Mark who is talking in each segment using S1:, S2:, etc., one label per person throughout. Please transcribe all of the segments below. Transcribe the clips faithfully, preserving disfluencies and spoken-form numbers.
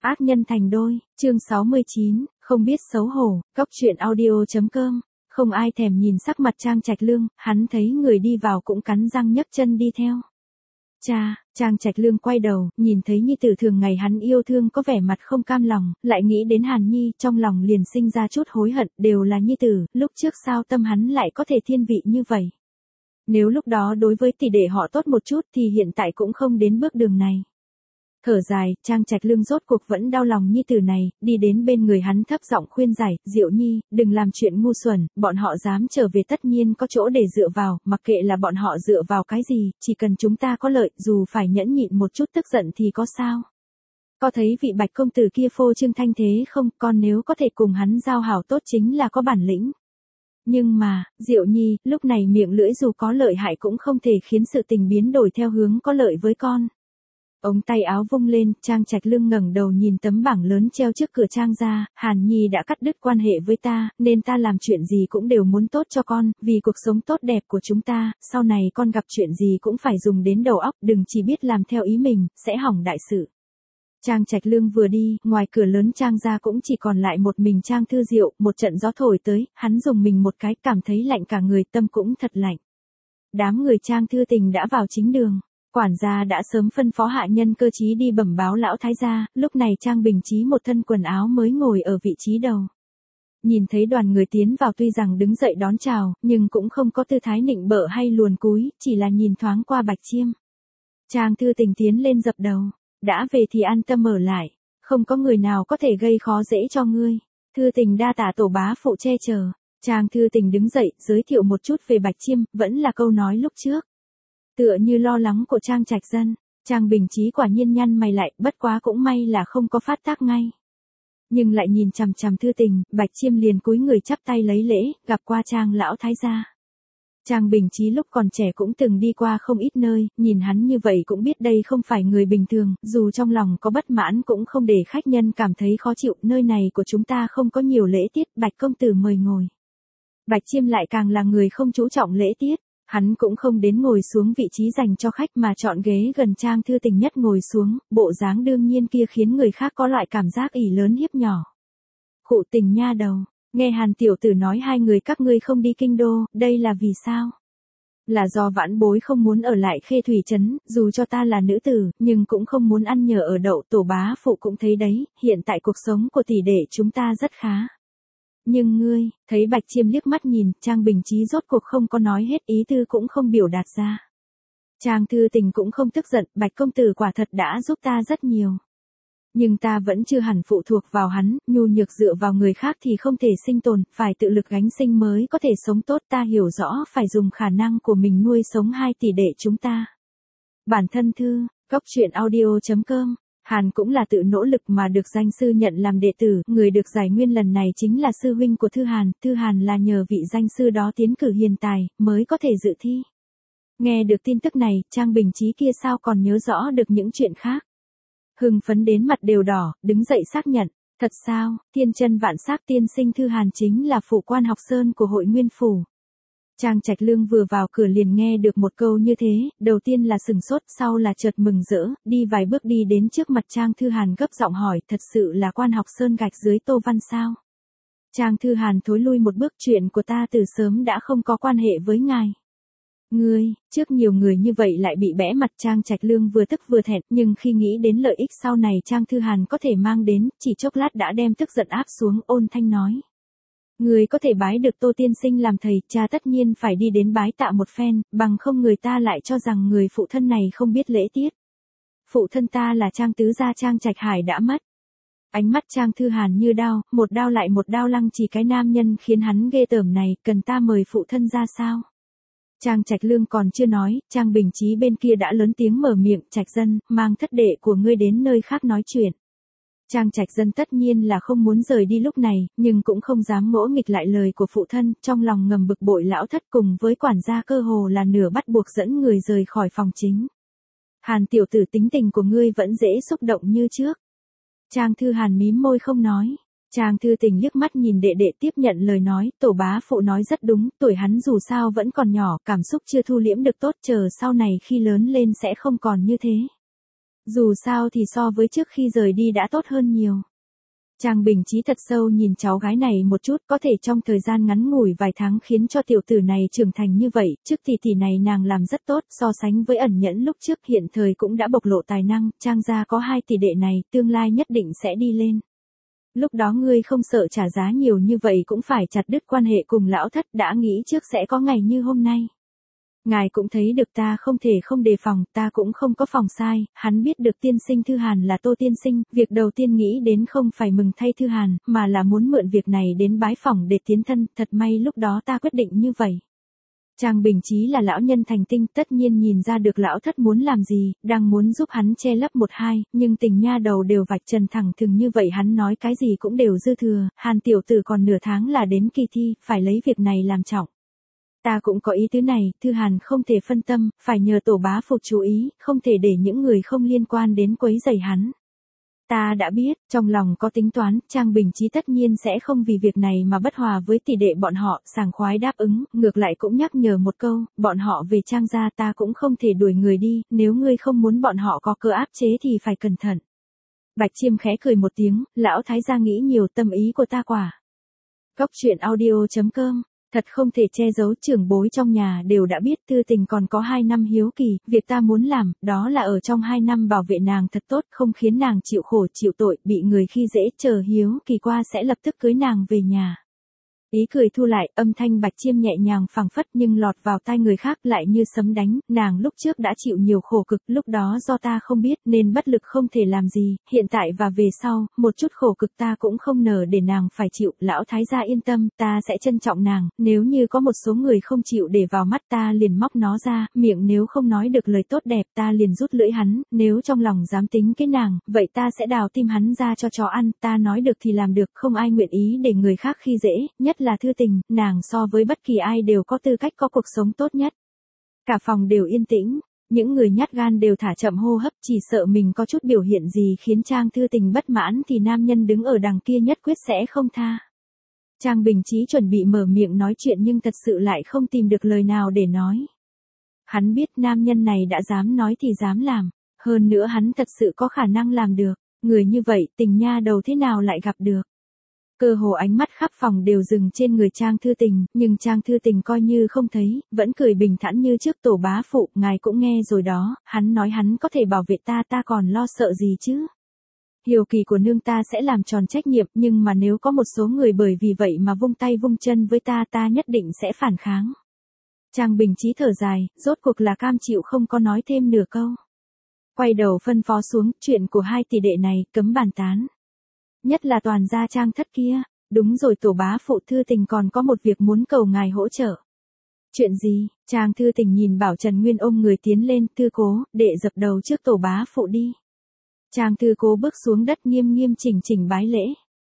S1: Ác nhân thành đôi, chương sáu mươi chín, không biết xấu hổ, góc truyện audio.com, không ai thèm nhìn sắc mặt Trang Trạch Lương, hắn thấy người đi vào cũng cắn răng nhấc chân đi theo. Cha, Trang Trạch Lương quay đầu, nhìn thấy nhi tử thường ngày hắn yêu thương có vẻ mặt không cam lòng, lại nghĩ đến Hàn Nhi, trong lòng liền sinh ra chút hối hận, đều là nhi tử, lúc trước sao tâm hắn lại có thể thiên vị như vậy. Nếu lúc đó đối với tỷ đệ họ tốt một chút thì hiện tại cũng không đến bước đường này. Thở dài, Trang Trạch Lương rốt cuộc vẫn đau lòng nhi tử này, đi đến bên người hắn thấp giọng khuyên giải, Diệu Nhi, đừng làm chuyện ngu xuẩn, bọn họ dám trở về tất nhiên có chỗ để dựa vào, mặc kệ là bọn họ dựa vào cái gì, chỉ cần chúng ta có lợi, dù phải nhẫn nhịn một chút tức giận thì có sao. Có thấy vị Bạch công tử kia phô trương thanh thế không, con nếu có thể cùng hắn giao hảo tốt chính là có bản lĩnh. Nhưng mà, Diệu Nhi, lúc này miệng lưỡi dù có lợi hại cũng không thể khiến sự tình biến đổi theo hướng có lợi với con. Ống tay áo vung lên, Trang Trạch Lương ngẩng đầu nhìn tấm bảng lớn treo trước cửa Trang gia, Hàn Nhi đã cắt đứt quan hệ với ta, nên ta làm chuyện gì cũng đều muốn tốt cho con, vì cuộc sống tốt đẹp của chúng ta, sau này con gặp chuyện gì cũng phải dùng đến đầu óc, đừng chỉ biết làm theo ý mình, sẽ hỏng đại sự. Trang Trạch Lương vừa đi, ngoài cửa lớn Trang gia cũng chỉ còn lại một mình Trang Thư Diệu, một trận gió thổi tới, hắn dùng mình một cái, cảm thấy lạnh cả người, tâm cũng thật lạnh. Đám người Trang Thư Tình đã vào chính đường. Quản gia đã sớm phân phó hạ nhân cơ trí đi bẩm báo lão thái gia, lúc này Trang Bình Chí một thân quần áo mới ngồi ở vị trí đầu. Nhìn thấy đoàn người tiến vào tuy rằng đứng dậy đón chào, nhưng cũng không có tư thái nịnh bợ hay luồn cúi, chỉ là nhìn thoáng qua Bạch Chiêm. Trang Thư Tình tiến lên dập đầu, đã về thì an tâm ở lại, không có người nào có thể gây khó dễ cho ngươi. Thư Tình đa tạ tổ bá phụ che chở. Trang Thư Tình đứng dậy, giới thiệu một chút về Bạch Chiêm, vẫn là câu nói lúc trước. Tựa như lo lắng của Trang Trạch Dân, Trang Bình Chí quả nhiên nhăn mày lại, bất quá cũng may là không có phát tác ngay. Nhưng lại nhìn chằm chằm Thư Tình, Bạch Chiêm liền cúi người chắp tay lấy lễ, gặp qua Trang lão thái gia. Trang Bình Chí lúc còn trẻ cũng từng đi qua không ít nơi, nhìn hắn như vậy cũng biết đây không phải người bình thường, dù trong lòng có bất mãn cũng không để khách nhân cảm thấy khó chịu, nơi này của chúng ta không có nhiều lễ tiết, Bạch công tử mời ngồi. Bạch Chiêm lại càng là người không chú trọng lễ tiết. Hắn cũng không đến ngồi xuống vị trí dành cho khách mà chọn ghế gần Trang Thư Tình nhất ngồi xuống, bộ dáng đương nhiên kia khiến người khác có loại cảm giác ỷ lớn hiếp nhỏ. Khụ Tình nha đầu, nghe Hàn tiểu tử nói hai người các ngươi không đi kinh đô, đây là vì sao? Là do vãn bối không muốn ở lại Khê Thủy Trấn, dù cho ta là nữ tử, nhưng cũng không muốn ăn nhờ ở đậu, tổ bá phụ cũng thấy đấy, hiện tại cuộc sống của tỷ đệ chúng ta rất khá. Nhưng ngươi, thấy Bạch Chiêm liếc mắt nhìn, Trang Bình Chí rốt cuộc không có nói hết, ý tư cũng không biểu đạt ra. Trang Thư Tình cũng không tức giận, Bạch công tử quả thật đã giúp ta rất nhiều. Nhưng ta vẫn chưa hẳn phụ thuộc vào hắn, nhu nhược dựa vào người khác thì không thể sinh tồn, phải tự lực gánh sinh mới có thể sống tốt, ta hiểu rõ phải dùng khả năng của mình nuôi sống hai tỷ đệ chúng ta. Bản thân thư, góc truyện audio.com. Hàn cũng là tự nỗ lực mà được danh sư nhận làm đệ tử, người được giải nguyên lần này chính là sư huynh của Thư Hàn, Thư Hàn là nhờ vị danh sư đó tiến cử hiền tài, mới có thể dự thi. Nghe được tin tức này, Trang Bình Chí kia sao còn nhớ rõ được những chuyện khác. Hưng phấn đến mặt đều đỏ, đứng dậy xác nhận, thật sao, thiên chân vạn sắc tiên sinh Thư Hàn chính là phụ quan học sơn của hội nguyên phủ. Trang Trạch Lương vừa vào cửa liền nghe được một câu như thế, đầu tiên là sừng sốt, sau là chợt mừng rỡ, đi vài bước đi đến trước mặt Trang Thư Hàn gấp giọng hỏi, thật sự là quan học sơn gạch dưới Tô Văn sao? Trang Thư Hàn thối lui một bước, chuyện của ta từ sớm đã không có quan hệ với ngài. Ngươi, trước nhiều người như vậy lại bị bẽ mặt. Trang Trạch Lương vừa tức vừa thẹn, nhưng khi nghĩ đến lợi ích sau này Trang Thư Hàn có thể mang đến, chỉ chốc lát đã đem tức giận áp xuống, ôn thanh nói. Người có thể bái được Tô tiên sinh làm thầy, cha tất nhiên phải đi đến bái tạ một phen, bằng không người ta lại cho rằng người phụ thân này không biết lễ tiết. Phụ thân ta là Trang tứ gia Trang Trạch Hải đã mất. Ánh mắt Trang Thư Hàn như đao, một đao lại một đao lăng chỉ cái nam nhân khiến hắn ghê tởm này, cần ta mời phụ thân ra sao? Trang Trạch Lương còn chưa nói, Trang Bình Chí bên kia đã lớn tiếng mở miệng, Trạch Dân, mang thất đệ của ngươi đến nơi khác nói chuyện. Trang Trạch Dân tất nhiên là không muốn rời đi lúc này, nhưng cũng không dám ngỗ nghịch lại lời của phụ thân, trong lòng ngầm bực bội lão thất cùng với quản gia cơ hồ là nửa bắt buộc dẫn người rời khỏi phòng chính. Hàn tiểu tử tính tình của ngươi vẫn dễ xúc động như trước. Trang Thư Hàn mím môi không nói. Trang Thư Tình liếc mắt nhìn đệ đệ tiếp nhận lời nói, tổ bá phụ nói rất đúng, tuổi hắn dù sao vẫn còn nhỏ, cảm xúc chưa thu liễm được tốt, chờ sau này khi lớn lên sẽ không còn như thế. Dù sao thì so với trước khi rời đi đã tốt hơn nhiều. Trang Bình Chí thật sâu nhìn cháu gái này một chút, có thể trong thời gian ngắn ngủi vài tháng khiến cho tiểu tử này trưởng thành như vậy, trước tỷ tỷ này nàng làm rất tốt, so sánh với ẩn nhẫn lúc trước hiện thời cũng đã bộc lộ tài năng, Trang gia có hai tỷ đệ này, tương lai nhất định sẽ đi lên. Lúc đó ngươi không sợ trả giá nhiều như vậy cũng phải chặt đứt quan hệ cùng lão thất, đã nghĩ trước sẽ có ngày như hôm nay. Ngài cũng thấy được ta không thể không đề phòng, ta cũng không có phòng sai, hắn biết được tiên sinh Thư Hàn là Tô tiên sinh, việc đầu tiên nghĩ đến không phải mừng thay Thư Hàn, mà là muốn mượn việc này đến bái phỏng để tiến thân, thật may lúc đó ta quyết định như vậy. Trang Bình Chí là lão nhân thành tinh, tất nhiên nhìn ra được lão thất muốn làm gì, đang muốn giúp hắn che lấp một hai, nhưng tình nha đầu đều vạch trần thẳng thừng như vậy hắn nói cái gì cũng đều dư thừa, Hàn tiểu tử còn nửa tháng là đến kỳ thi, phải lấy việc này làm trọng. Ta cũng có ý tứ này, Thư Hàn không thể phân tâm, phải nhờ tổ bá phục chú ý, không thể để những người không liên quan đến quấy rầy hắn. Ta đã biết, trong lòng có tính toán, Trang Bình Chí tất nhiên sẽ không vì việc này mà bất hòa với tỷ đệ bọn họ, sảng khoái đáp ứng, ngược lại cũng nhắc nhở một câu, bọn họ về Trang gia ta cũng không thể đuổi người đi, nếu ngươi không muốn bọn họ có cơ áp chế thì phải cẩn thận. Bạch Chiêm khẽ cười một tiếng, lão thái gia nghĩ nhiều, tâm ý của ta quả. Cốc truyện audio chấm com. Thật không thể che giấu, trưởng bối trong nhà đều đã biết Tư Tình còn có hai năm hiếu kỳ, việc ta muốn làm, đó là ở trong hai năm bảo vệ nàng thật tốt, không khiến nàng chịu khổ chịu tội, bị người khi dễ, chờ hiếu kỳ qua sẽ lập tức cưới nàng về nhà. Ý cười thu lại, âm thanh Bạch Chiêm nhẹ nhàng phảng phất nhưng lọt vào tai người khác lại như sấm đánh, nàng lúc trước đã chịu nhiều khổ cực, lúc đó do ta không biết nên bất lực không thể làm gì, hiện tại và về sau, một chút khổ cực ta cũng không nỡ để nàng phải chịu, lão thái gia yên tâm, ta sẽ trân trọng nàng, nếu như có một số người không chịu để vào mắt ta liền móc nó ra, miệng nếu không nói được lời tốt đẹp ta liền rút lưỡi hắn, nếu trong lòng dám tính cái nàng, vậy ta sẽ đào tim hắn ra cho chó ăn, ta nói được thì làm được, không ai nguyện ý để người khác khi dễ, nhất là Thư Tình, nàng so với bất kỳ ai đều có tư cách có cuộc sống tốt nhất. Cả phòng đều yên tĩnh, những người nhát gan đều thả chậm hô hấp, chỉ sợ mình có chút biểu hiện gì khiến Trang Thư Tình bất mãn thì nam nhân đứng ở đằng kia nhất quyết sẽ không tha. Trang Bình Chí chuẩn bị mở miệng nói chuyện nhưng thật sự lại không tìm được lời nào để nói. Hắn biết nam nhân này đã dám nói thì dám làm, hơn nữa hắn thật sự có khả năng làm được, người như vậy tình nha đầu thế nào lại gặp được. Cơ hồ ánh mắt khắp phòng đều dừng trên người Trang Thư Tình, nhưng Trang Thư Tình coi như không thấy, vẫn cười bình thản như trước tổ bá phụ, ngài cũng nghe rồi đó, hắn nói hắn có thể bảo vệ ta ta còn lo sợ gì chứ. Hiếu kỳ của nương ta sẽ làm tròn trách nhiệm, nhưng mà nếu có một số người bởi vì vậy mà vung tay vung chân với ta ta nhất định sẽ phản kháng. Trang Bình Chí thở dài, rốt cuộc là cam chịu không có nói thêm nửa câu. Quay đầu phân phó xuống, chuyện của hai tỷ đệ này, cấm bàn tán. Nhất là toàn gia Trang thất kia, đúng rồi tổ bá phụ Thư Tình còn có một việc muốn cầu ngài hỗ trợ. Chuyện gì? Trang Thư Tình nhìn Bảo Trần Nguyên ôm người tiến lên, Thư Cố, đệ dập đầu trước tổ bá phụ đi. Trang Thư Cố bước xuống đất nghiêm nghiêm chỉnh chỉnh bái lễ.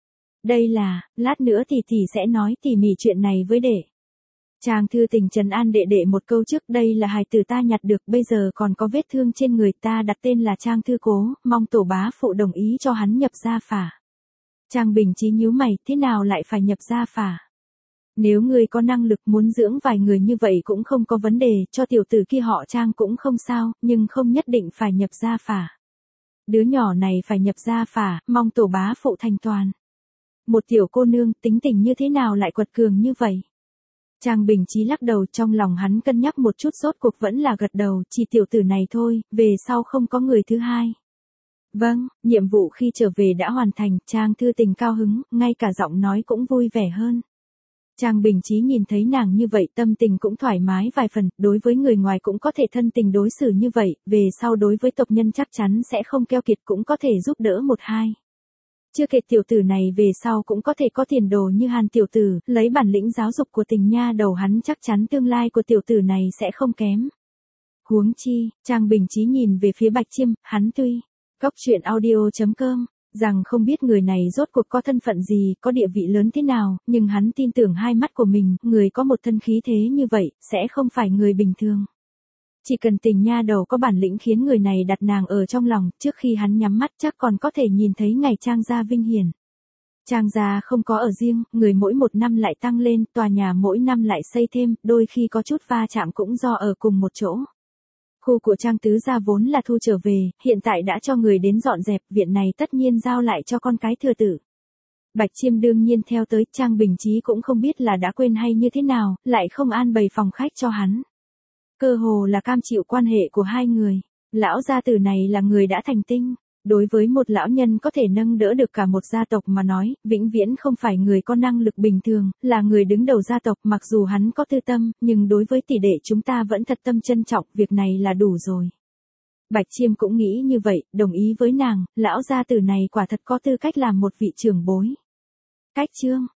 S1: Đây là, lát nữa tỷ tỷ sẽ nói tỉ mỉ chuyện này với đệ. Trang Thư Tình trấn an đệ đệ một câu trước, đây là hài tử ta nhặt được, bây giờ còn có vết thương trên người, ta đặt tên là Trang Thư Cố, mong tổ bá phụ đồng ý cho hắn nhập gia phả. Trang Bình Chí nhíu mày, thế nào lại phải nhập gia phả? Nếu người có năng lực muốn dưỡng vài người như vậy cũng không có vấn đề, cho tiểu tử kia họ Trang cũng không sao, nhưng không nhất định phải nhập gia phả. Đứa nhỏ này phải nhập gia phả, mong tổ bá phụ thành toàn. Một tiểu cô nương, tính tình như thế nào lại quật cường như vậy? Trang Bình Chí lắc đầu, trong lòng hắn cân nhắc một chút rốt cuộc vẫn là gật đầu, chỉ tiểu tử này thôi, về sau không có người thứ hai. Vâng, nhiệm vụ khi trở về đã hoàn thành, Trang Thư Tình cao hứng, ngay cả giọng nói cũng vui vẻ hơn. Trang Bình Chí nhìn thấy nàng như vậy tâm tình cũng thoải mái vài phần, đối với người ngoài cũng có thể thân tình đối xử như vậy, về sau đối với tộc nhân chắc chắn sẽ không keo kiệt cũng có thể giúp đỡ một hai. Chưa kể tiểu tử này về sau cũng có thể có tiền đồ như Hàn tiểu tử, lấy bản lĩnh giáo dục của tình nha đầu hắn chắc chắn tương lai của tiểu tử này sẽ không kém. Huống chi, Trang Bình Chí nhìn về phía Bạch Chiêm, hắn tuy Cốc truyện audio chấm com, rằng không biết người này rốt cuộc có thân phận gì, có địa vị lớn thế nào, nhưng hắn tin tưởng hai mắt của mình, người có một thân khí thế như vậy, sẽ không phải người bình thường. Chỉ cần tình nha đầu có bản lĩnh khiến người này đặt nàng ở trong lòng, trước khi hắn nhắm mắt chắc còn có thể nhìn thấy ngày Trang gia vinh hiển. Trang gia không có ở riêng, người mỗi một năm lại tăng lên, tòa nhà mỗi năm lại xây thêm, đôi khi có chút va chạm cũng do ở cùng một chỗ. Khu của Trang Tứ gia vốn là thu trở về, hiện tại đã cho người đến dọn dẹp, viện này tất nhiên giao lại cho con cái thừa tử. Bạch Chiêm đương nhiên theo tới, Trang Bình Chí cũng không biết là đã quên hay như thế nào, lại không an bày phòng khách cho hắn. Cơ hồ là cam chịu quan hệ của hai người. Lão gia tử này là người đã thành tinh. Đối với một lão nhân có thể nâng đỡ được cả một gia tộc mà nói, vĩnh viễn không phải người có năng lực bình thường, là người đứng đầu gia tộc, mặc dù hắn có tư tâm, nhưng đối với tỷ đệ chúng ta vẫn thật tâm trân trọng, việc này là đủ rồi. Bạch Chiêm cũng nghĩ như vậy, đồng ý với nàng, lão gia tử này quả thật có tư cách làm một vị trưởng bối. Cách chương